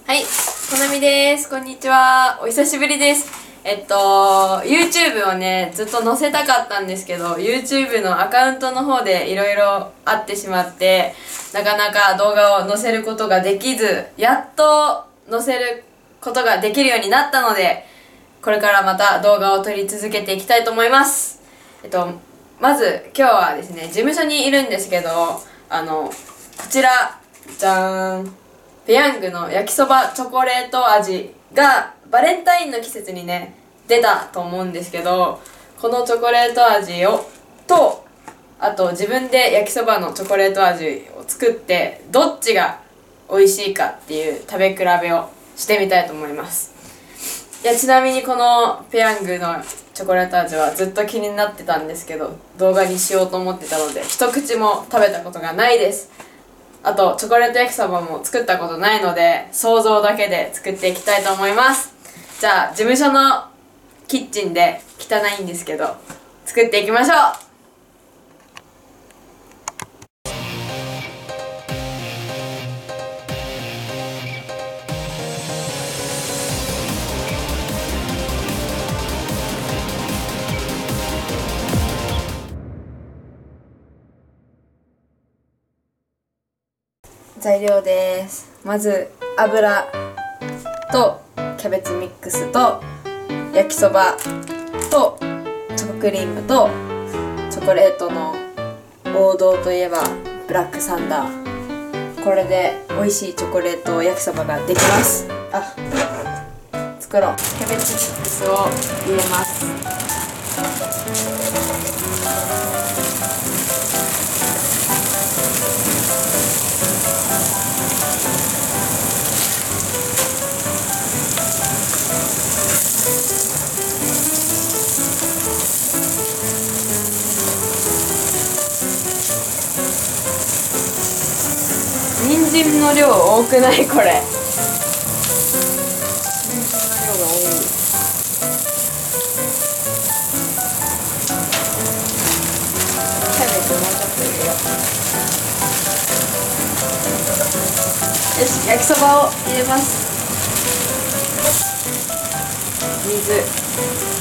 はい、こなみです。こんにちは。お久しぶりです。YouTube をね、ずっと載せたかったんですけど、YouTube のアカウントの方でいろいろあってしまって、なかなか動画を載せることができず、やっと載せることができるようになったので、これからまた動画を撮り続けていきたいと思います。まず今日はですね、事務所にいるんですけど、こちら、じゃーん。ペヤングの焼きそばチョコレート味がバレンタインの季節にね出たと思うんですけど、このチョコレート味とあと自分で焼きそばのチョコレート味を作ってどっちが美味しいかっていう食べ比べをしてみたいと思います。いや、ちなみにこのペヤングのチョコレート味はずっと気になってたんですけど、動画にしようと思ってたので一口も食べたことがないです。あとチョコレート焼きそばも作ったことないので想像だけで作っていきたいと思います。じゃあ事務所のキッチンで汚いんですけど作っていきましょう。材料です。まず油とキャベツミックスと焼きそばとチョコクリームとチョコレートの王道といえばブラックサンダー。これで美味しいチョコレート焼きそばができます。作ろう。キャベツミックスを入れます。人参の量多くない？これ人参の量が多い。キャベツもうちょっと入れよう。よし、焼きそばを入れます。水、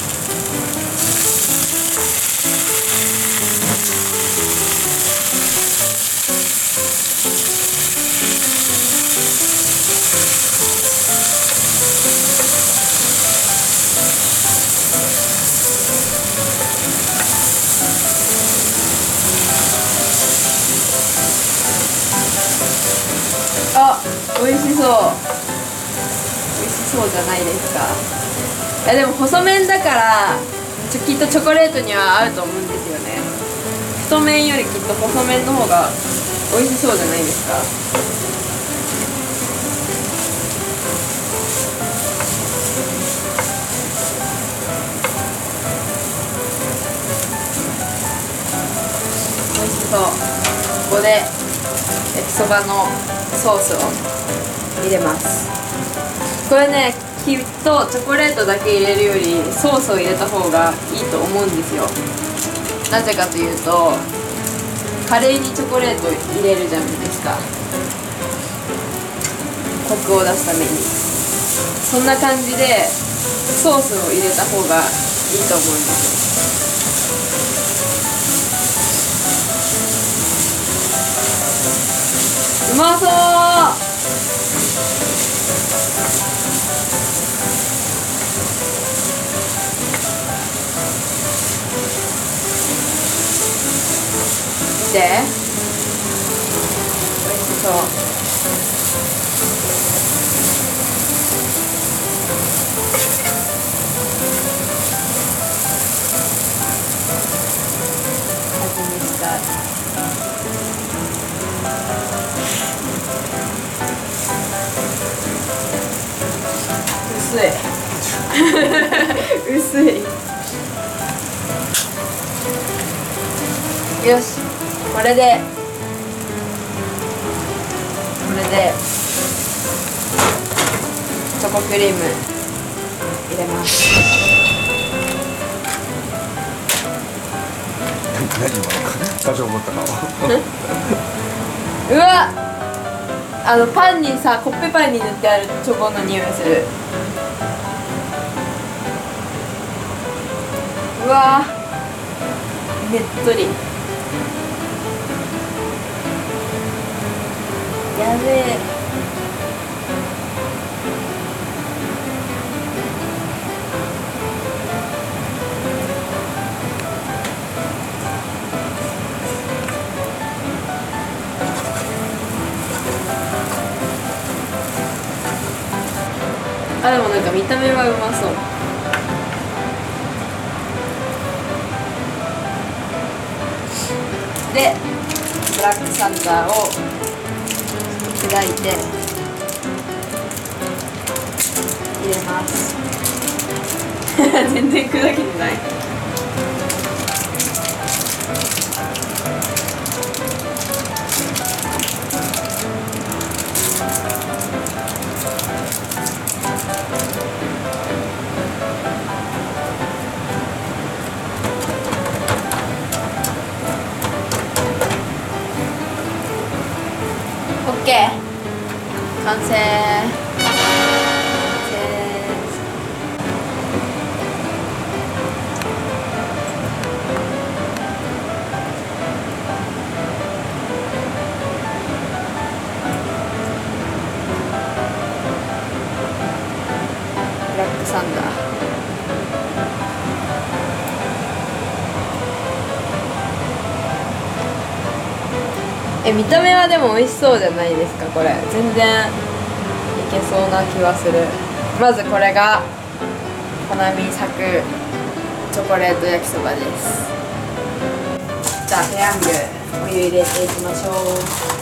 美味しそう。美味しそうじゃないですか。いやでも細麺だからきっとチョコレートには合うと思うんですよね。太麺よりきっと細麺の方が美味しそうじゃないですか。美味しそう。ここで焼きそばのソースを入れます。これね、きっとチョコレートだけ入れるよりソースを入れた方がいいと思うんですよ。なぜかというとカレーにチョコレート入れるじゃないですか、コクを出すために。そんな感じでソースを入れた方がいいと思うんですよ。うまそう。見て、美味しそう。味見したい。薄い薄い。よし、これでチョコクリーム入れます。 何今のか、多少思ったかうわ、 パンにさ、コッペパンに塗ってあるチョコの匂いする。うわー、ねっとり。やべえ。あ、でもなんか見た目はうまそう。で、ブラックサンダーを砕いて入れます。全然砕けてない。オッケー、完成。ブラックサンダー。見た目はでも美味しそうじゃないですか。これ全然いけそうな気はする。まずこれがコナミ咲くチョコレート焼きそばです。じゃあペヤングお湯入れていきましょう。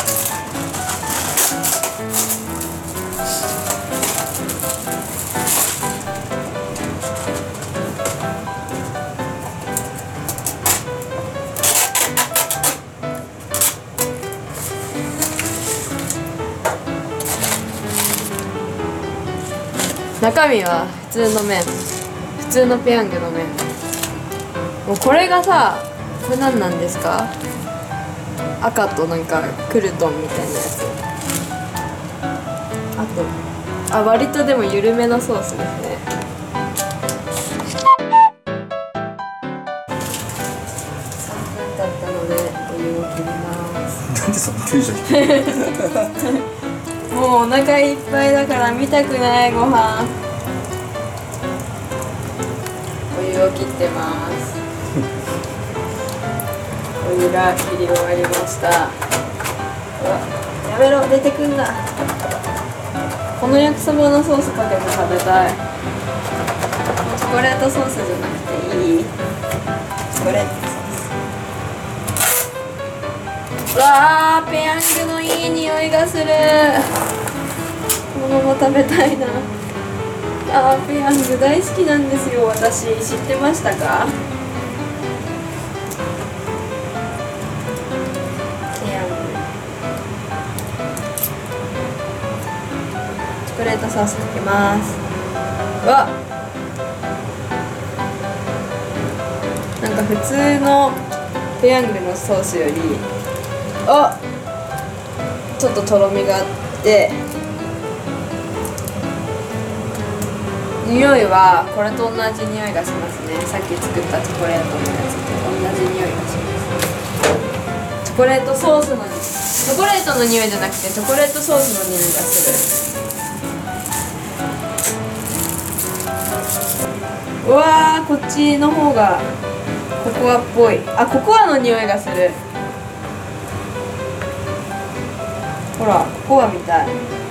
中身は普通の麺、普通のペヤングの麺。もうこれがさ、これ何なんですか？赤となんかクルトンみたいなやつ。あと割とでも緩めのソースですね。3分経ったのでお湯を切ります。 なんでそんなテンション低いもうお腹いっぱいだから見たくないご飯。お湯を切ってます。お湯が切り終わりました。うわ、やめろ、出てくんな。この焼きそばのソースかけて食べたい。チョコレートソースじゃなくていい？チョコレートソース。うわー、ペヤングのいい匂いがする。このまま食べたいな。ペヤング大好きなんですよ、私。知ってましたか？ペヤング、チョコレートソースかけます。うわ、なんか普通のペヤングのソースよりちょっととろみがあって匂いはこれと同じ匂いがしますね。さっき作ったチョコレートのやつと同じ匂いがします。チョコレートソースのチョコレートの匂いじゃなくてチョコレートソースの匂いがする。うわー、こっちの方がココアっぽい。ココアの匂いがする。ほら、ココアみたい。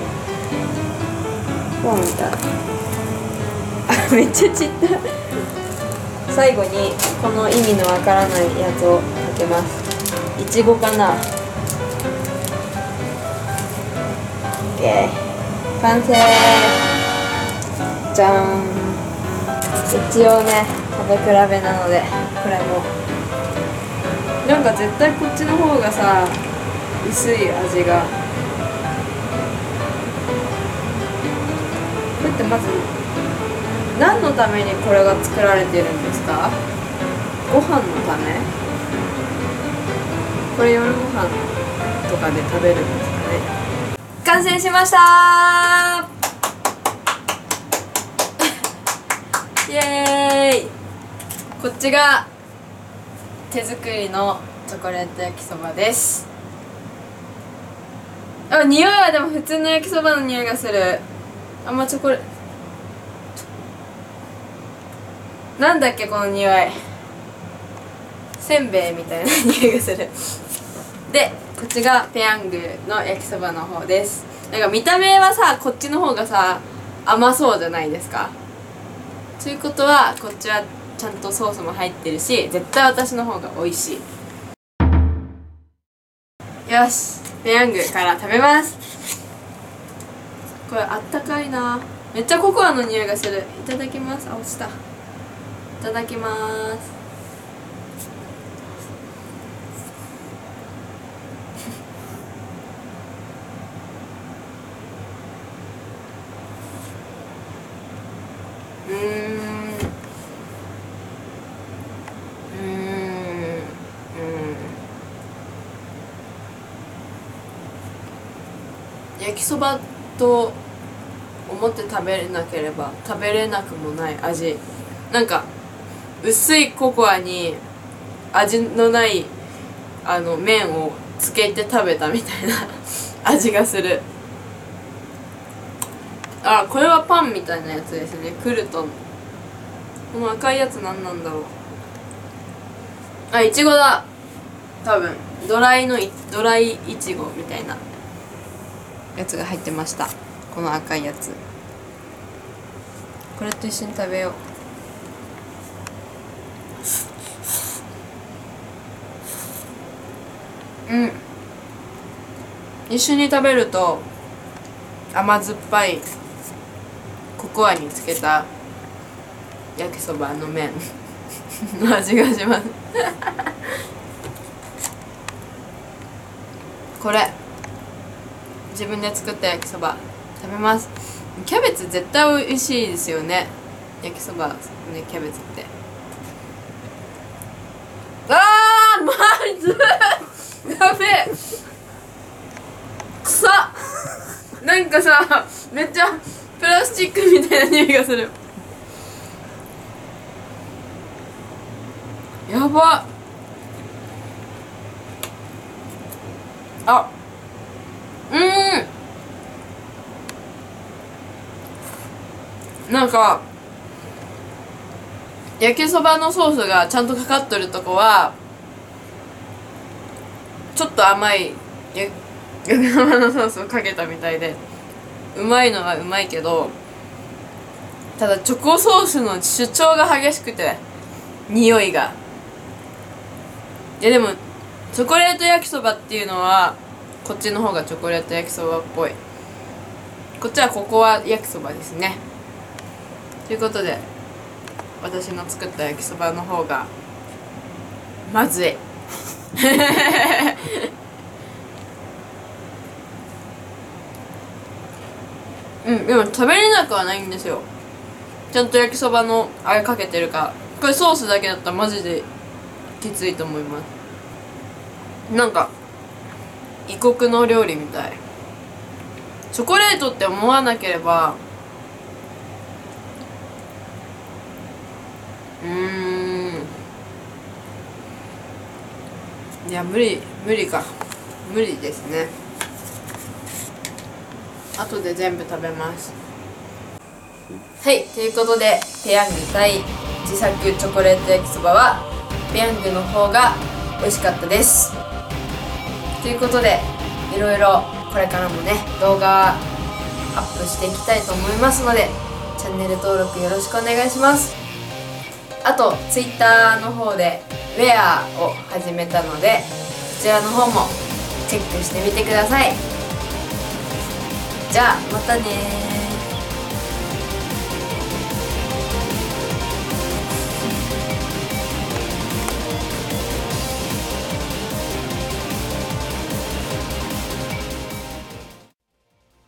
ココアみたい。めっちゃちった。最後にこの意味のわからないやつをかけます。いちごかな。OK、完成。じゃーん。一応ね、食べ比べなのでこれもなんか絶対こっちの方がさ薄い味が。これってまず何のためにこれが作られてるんですか？ご飯のため？これ夜ご飯とかで食べるんですかね。 完成しましたイエーイ。こっちが手作りのチョコレート焼きそばです。あ、匂いはでも普通の焼きそばの匂いがする。あんまチョコレなんだっけこの匂い、せんべいみたいな匂いがするで、こっちがペヤングの焼きそばの方です。なんか見た目はさ、こっちの方がさ甘そうじゃないですか。ということはこっちはちゃんとソースも入ってるし、絶対私の方が美味しい。よし、ペヤングから食べます。これあったかいな。めっちゃココアの匂いがする。いただきます。あ、落ちた。いただきます。焼きそばと思って食べれなければ食べれなくもない味。なんか薄いココアに味のない麺をつけて食べたみたいな味がする。あ、これはパンみたいなやつですね。クルトン。この赤いやつ何なんだろう。あ、いちごだ。多分ドライいちごみたいなやつが入ってました。この赤いやつ、これと一緒に食べよう。一緒に食べると甘酸っぱいココアにつけた焼きそばの麺の味がしますこれ自分で作った焼きそば食べます。キャベツ絶対美味しいですよね、焼きそばね。キャベツってまずやべえ、臭っなんかさ、めっちゃプラスチックみたいな匂いがする。やばっ。あ、なんか焼きそばのソースがちゃんとかかっとるとこはちょっと甘い焼きそばのソースをかけたみたいで、うまいのはうまいけど、ただチョコソースの主張が激しくて匂いが。いやでもチョコレート焼きそばっていうのはこっちの方がチョコレート焼きそばっぽい。こっちはココア焼きそばですね。ということで私の作った焼きそばの方がまずいでも食べれなくはないんですよ。ちゃんと焼きそばのあれかけてるから。これソースだけだったらマジできついと思います。なんか異国の料理みたい。チョコレートって思わなければいや無理ですね。後で全部食べます。はい、ということでペヤング対自作チョコレート焼きそばはペヤングの方が美味しかったです。ということでいろいろこれからもね動画アップしていきたいと思いますのでチャンネル登録よろしくお願いします。あと Twitter の方でウェアを始めたのでこちらの方もチェックしてみてください。じゃあまたねー。